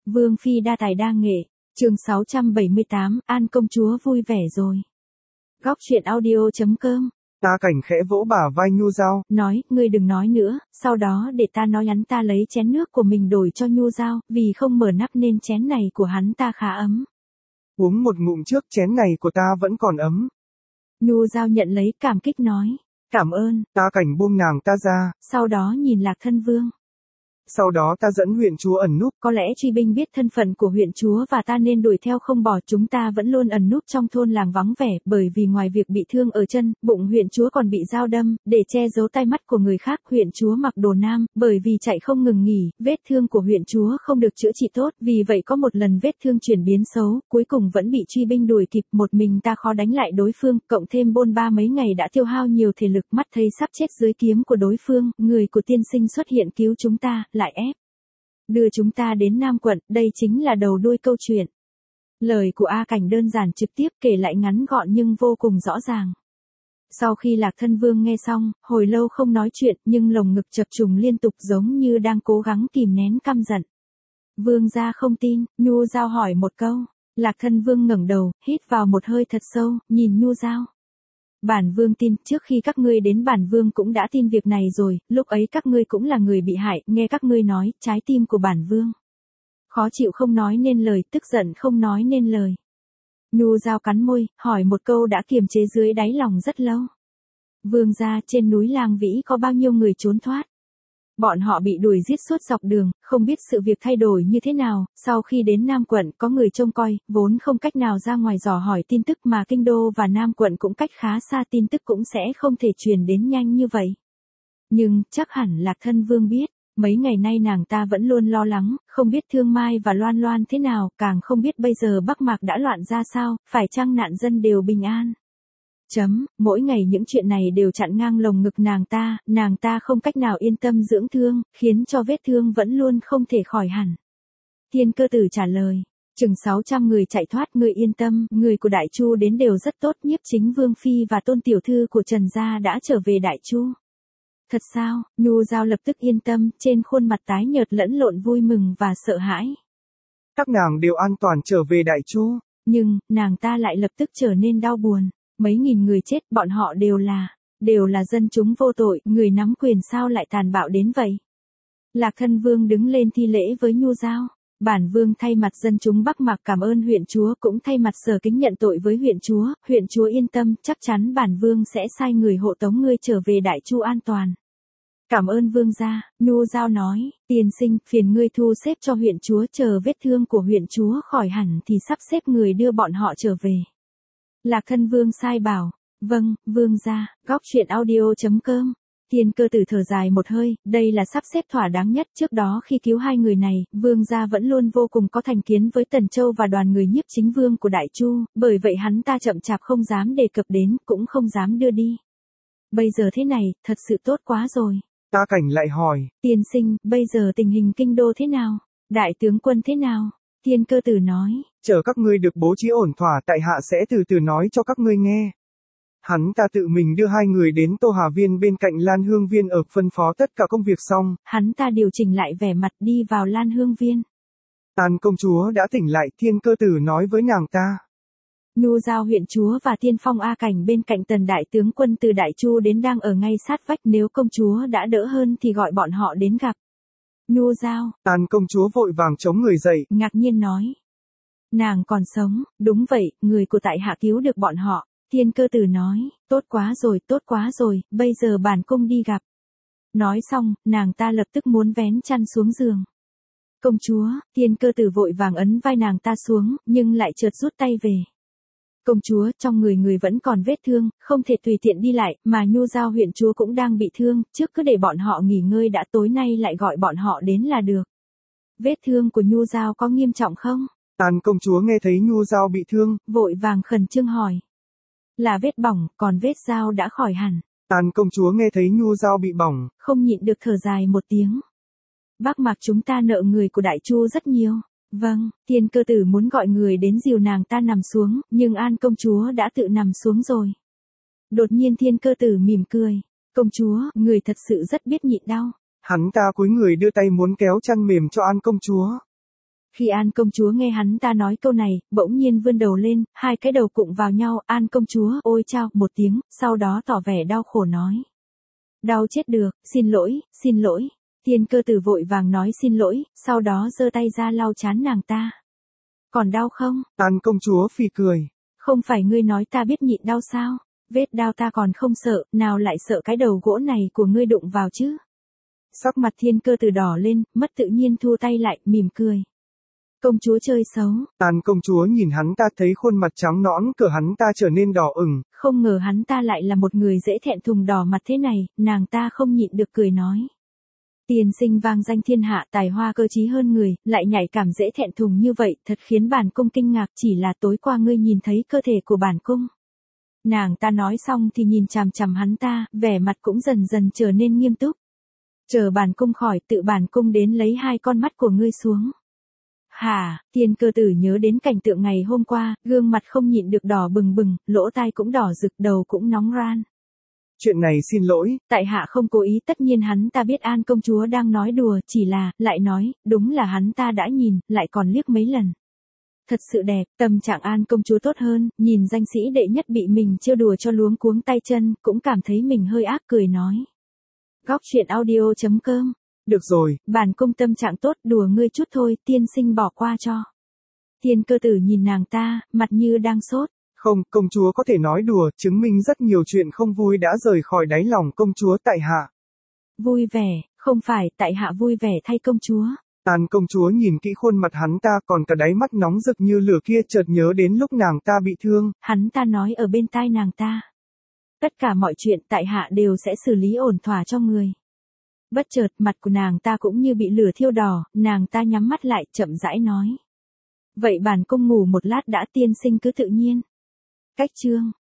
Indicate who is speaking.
Speaker 1: Vương phi đa tài đa nghệ, chương 678, An công chúa vui vẻ rồi. Góc truyện audio.com.
Speaker 2: Ta Cảnh khẽ vỗ bả vai Nhu Dao,
Speaker 1: nói, ngươi đừng nói nữa, sau đó để ta nói hắn ta lấy chén nước của mình đổi cho Nhu Dao, vì không mở nắp nên chén này của hắn ta khá ấm.
Speaker 2: Uống một ngụm trước, chén này của ta vẫn còn ấm.
Speaker 1: Nhu Dao nhận lấy cảm kích nói, cảm ơn.
Speaker 2: Ta Cảnh buông nàng ta ra,
Speaker 1: sau đó nhìn Lạc Thân Vương.
Speaker 2: Sau đó ta dẫn huyện chúa ẩn núp.
Speaker 1: Có lẽ truy binh biết thân phận của huyện chúa và ta nên đuổi theo không bỏ, chúng ta vẫn luôn ẩn núp trong thôn làng vắng vẻ, bởi vì ngoài việc bị thương ở chân, bụng huyện chúa còn bị dao đâm, để che giấu tai mắt của người khác, huyện chúa mặc đồ nam, bởi vì chạy không ngừng nghỉ, vết thương của huyện chúa không được chữa trị tốt, vì vậy có một lần vết thương chuyển biến xấu, cuối cùng vẫn bị truy binh đuổi kịp, một mình ta khó đánh lại đối phương, cộng thêm bôn ba mấy ngày đã tiêu hao nhiều thể lực, mắt thấy sắp chết dưới kiếm của đối phương, người của tiên sinh xuất hiện cứu chúng ta, lại ép đưa chúng ta đến Nam quận, đây chính là đầu đuôi câu chuyện. Lời của A Cảnh đơn giản trực tiếp, kể lại ngắn gọn nhưng vô cùng rõ ràng. Sau khi Lạc Thân Vương nghe xong, hồi lâu không nói chuyện, nhưng lồng ngực chập trùng liên tục giống như đang cố gắng kìm nén căm giận. Vương gia không tin, Nhu Dao hỏi một câu. Lạc Thân Vương ngẩng đầu, hít vào một hơi thật sâu, nhìn Nhu Dao. Bản vương tin, trước khi các ngươi đến bản vương cũng đã tin việc này rồi, lúc ấy các ngươi cũng là người bị hại, nghe các ngươi nói, trái tim của bản vương khó chịu không nói nên lời, tức giận không nói nên lời. Nhu Dao cắn môi, hỏi một câu đã kiềm chế dưới đáy lòng rất lâu. Vương gia, trên núi Lang Vĩ có bao nhiêu người trốn thoát? Bọn họ bị đuổi giết suốt dọc đường, không biết sự việc thay đổi như thế nào, sau khi đến Nam quận có người trông coi, vốn không cách nào ra ngoài dò hỏi tin tức mà kinh đô và Nam quận cũng cách khá xa, tin tức cũng sẽ không thể truyền đến nhanh như vậy. Nhưng, chắc hẳn Lạc Thân Vương biết, mấy ngày nay nàng ta vẫn luôn lo lắng, không biết Thương Mai và Loan Loan thế nào, càng không biết bây giờ Bắc Mạc đã loạn ra sao, phải chăng nạn dân đều bình an. Mỗi ngày những chuyện này đều chặn ngang lồng ngực nàng ta không cách nào yên tâm dưỡng thương, khiến cho vết thương vẫn luôn không thể khỏi hẳn. Thiên Cơ Tử trả lời, chừng 600 người chạy thoát, ngươi yên tâm, người của Đại Chu đến đều rất tốt, Nhiếp Chính Vương phi và Tôn tiểu thư của Trần gia đã trở về Đại Chu. Thật sao? Nhu Dao lập tức yên tâm, trên khuôn mặt tái nhợt lẫn lộn vui mừng và sợ hãi.
Speaker 2: Các nàng đều an toàn trở về Đại Chu.
Speaker 1: Nhưng, nàng ta lại lập tức trở nên đau buồn. Mấy nghìn người chết, bọn họ đều là dân chúng vô tội, người nắm quyền sao lại tàn bạo đến vậy? Lạc Thân Vương đứng lên thi lễ với Nhu Dao. Bản vương thay mặt dân chúng Bắc Mạc cảm ơn huyện chúa, cũng thay mặt Sở Kính nhận tội với huyện chúa yên tâm, chắc chắn bản vương sẽ sai người hộ tống ngươi trở về Đại Chu an toàn. Cảm ơn vương gia, Nhu Dao nói, tiên sinh, phiền ngươi thu xếp cho huyện chúa, chờ vết thương của huyện chúa khỏi hẳn thì sắp xếp người đưa bọn họ trở về. Lạc Thân Vương sai bảo, vâng, vương gia. Góc truyện audio.com. Thiên Cơ Tử thở dài một hơi, đây là sắp xếp thỏa đáng nhất, trước đó khi cứu hai người này, vương gia vẫn luôn vô cùng có thành kiến với Tần Châu và đoàn người Nhiếp Chính Vương của Đại Chu, bởi vậy hắn ta chậm chạp không dám đề cập đến, cũng không dám đưa đi. Bây giờ thế này, thật sự tốt quá rồi.
Speaker 2: Ta Cảnh lại hỏi,
Speaker 1: tiên sinh, bây giờ tình hình kinh đô thế nào? Đại tướng quân thế nào? Thiên Cơ Tử nói,
Speaker 2: chờ các ngươi được bố trí ổn thỏa, tại hạ sẽ từ từ nói cho các ngươi nghe. Hắn ta tự mình đưa hai người đến Tô Hà Viên bên cạnh Lan Hương Viên ở, phân phó tất cả công việc xong. Hắn
Speaker 1: ta điều chỉnh lại vẻ mặt đi vào Lan Hương Viên.
Speaker 2: An công chúa đã tỉnh lại, Thiên Cơ Tử nói với nàng ta.
Speaker 1: Nhu Dao huyện chúa và Tiên Phong A Cảnh bên cạnh Tần đại tướng quân từ Đại Chu đến đang ở ngay sát vách, nếu công chúa đã đỡ hơn thì gọi bọn họ đến gặp. Nhu Dao.
Speaker 2: An công chúa vội vàng chống người dậy,
Speaker 1: ngạc nhiên nói. Nàng còn sống, đúng vậy, người của tại hạ cứu được bọn họ. Thiên Cơ Tử nói, tốt quá rồi, bây giờ bản cung đi gặp. Nói xong, nàng ta lập tức muốn vén chăn xuống giường. Công chúa, Thiên Cơ Tử vội vàng ấn vai nàng ta xuống, nhưng lại chợt rút tay về. Công chúa, trong người vẫn còn vết thương, không thể tùy tiện đi lại, mà Nhu Dao huyện chúa cũng đang bị thương, trước cứ để bọn họ nghỉ ngơi đã, tối nay lại gọi bọn họ đến là được. Vết thương của Nhu Dao có nghiêm trọng không?
Speaker 2: An công chúa nghe thấy Nhu Dao bị thương,
Speaker 1: vội vàng khẩn trương hỏi. Là vết bỏng, còn vết dao đã khỏi hẳn.
Speaker 2: An công chúa nghe thấy Nhu Dao bị bỏng,
Speaker 1: không nhịn được thở dài một tiếng. Bắc Mạc chúng ta nợ người của Đại Chu rất nhiều. Vâng, Thiên Cơ Tử muốn gọi người đến dìu nàng ta nằm xuống, nhưng An công chúa đã tự nằm xuống rồi. Đột nhiên Thiên Cơ Tử mỉm cười. Công chúa, người thật sự rất biết nhịn đau.
Speaker 2: Hắn ta cúi người đưa tay muốn kéo chăn mềm cho An công chúa.
Speaker 1: Khi An công chúa nghe hắn ta nói câu này, bỗng nhiên vươn đầu lên, hai cái đầu cụng vào nhau, An công chúa ôi chao một tiếng, sau đó tỏ vẻ đau khổ nói. Đau chết được, xin lỗi, xin lỗi. Thiên Cơ Tử vội vàng nói xin lỗi, sau đó giơ tay ra lau trán nàng ta. Còn đau không?
Speaker 2: An công chúa phì cười.
Speaker 1: Không phải ngươi nói ta biết nhịn đau sao? Vết đau ta còn không sợ, nào lại sợ cái đầu gỗ này của ngươi đụng vào chứ? Sắc mặt Thiên Cơ Tử đỏ lên, mất tự nhiên thu tay lại, mỉm cười. Công chúa chơi xấu.
Speaker 2: An công chúa nhìn hắn ta thấy khuôn mặt trắng nõn của hắn ta trở nên đỏ ửng.
Speaker 1: Không ngờ hắn ta lại là một người dễ thẹn thùng đỏ mặt thế này, nàng ta không nhịn được cười nói. Tiên sinh vang danh thiên hạ, tài hoa cơ trí hơn người, lại nhạy cảm dễ thẹn thùng như vậy, thật khiến bản cung kinh ngạc, chỉ là tối qua ngươi nhìn thấy cơ thể của bản cung. Nàng ta nói xong thì nhìn chằm chằm hắn ta, vẻ mặt cũng dần dần trở nên nghiêm túc. Chờ bản cung khỏi, tự bản cung đến lấy hai con mắt của ngươi xuống. Hả, Thiên Cơ Tử nhớ đến cảnh tượng ngày hôm qua, gương mặt không nhịn được đỏ bừng bừng, lỗ tai cũng đỏ rực, đầu cũng nóng ran.
Speaker 2: Chuyện này xin lỗi.
Speaker 1: Tại hạ không cố ý, tất nhiên hắn ta biết An công chúa đang nói đùa, chỉ là, lại nói, đúng là hắn ta đã nhìn, lại còn liếc mấy lần. Thật sự đẹp, tâm trạng An công chúa tốt hơn, nhìn danh sĩ đệ nhất bị mình trêu đùa cho luống cuống tay chân, cũng cảm thấy mình hơi ác cười nói. Góc truyện audio.com.
Speaker 2: Được rồi,
Speaker 1: bản cung tâm trạng tốt, đùa ngươi chút thôi, tiên sinh bỏ qua cho. Thiên Cơ Tử nhìn nàng ta, mặt như đang sốt.
Speaker 2: Không, công chúa có thể nói đùa, chứng minh rất nhiều chuyện không vui đã rời khỏi đáy lòng công chúa tại hạ.
Speaker 1: Vui vẻ, không phải, tại hạ vui vẻ thay công chúa.
Speaker 2: An công chúa nhìn kỹ khuôn mặt hắn ta, còn cả đáy mắt nóng rực như lửa kia, chợt nhớ đến lúc nàng ta bị thương.
Speaker 1: Hắn ta nói ở bên tai nàng ta. Tất cả mọi chuyện tại hạ đều sẽ xử lý ổn thỏa cho người. Bất chợt mặt của nàng ta cũng như bị lửa thiêu đỏ, nàng ta nhắm mắt lại, chậm rãi nói. Vậy bản cung ngủ một lát đã, tiên sinh cứ tự nhiên. Cách chương.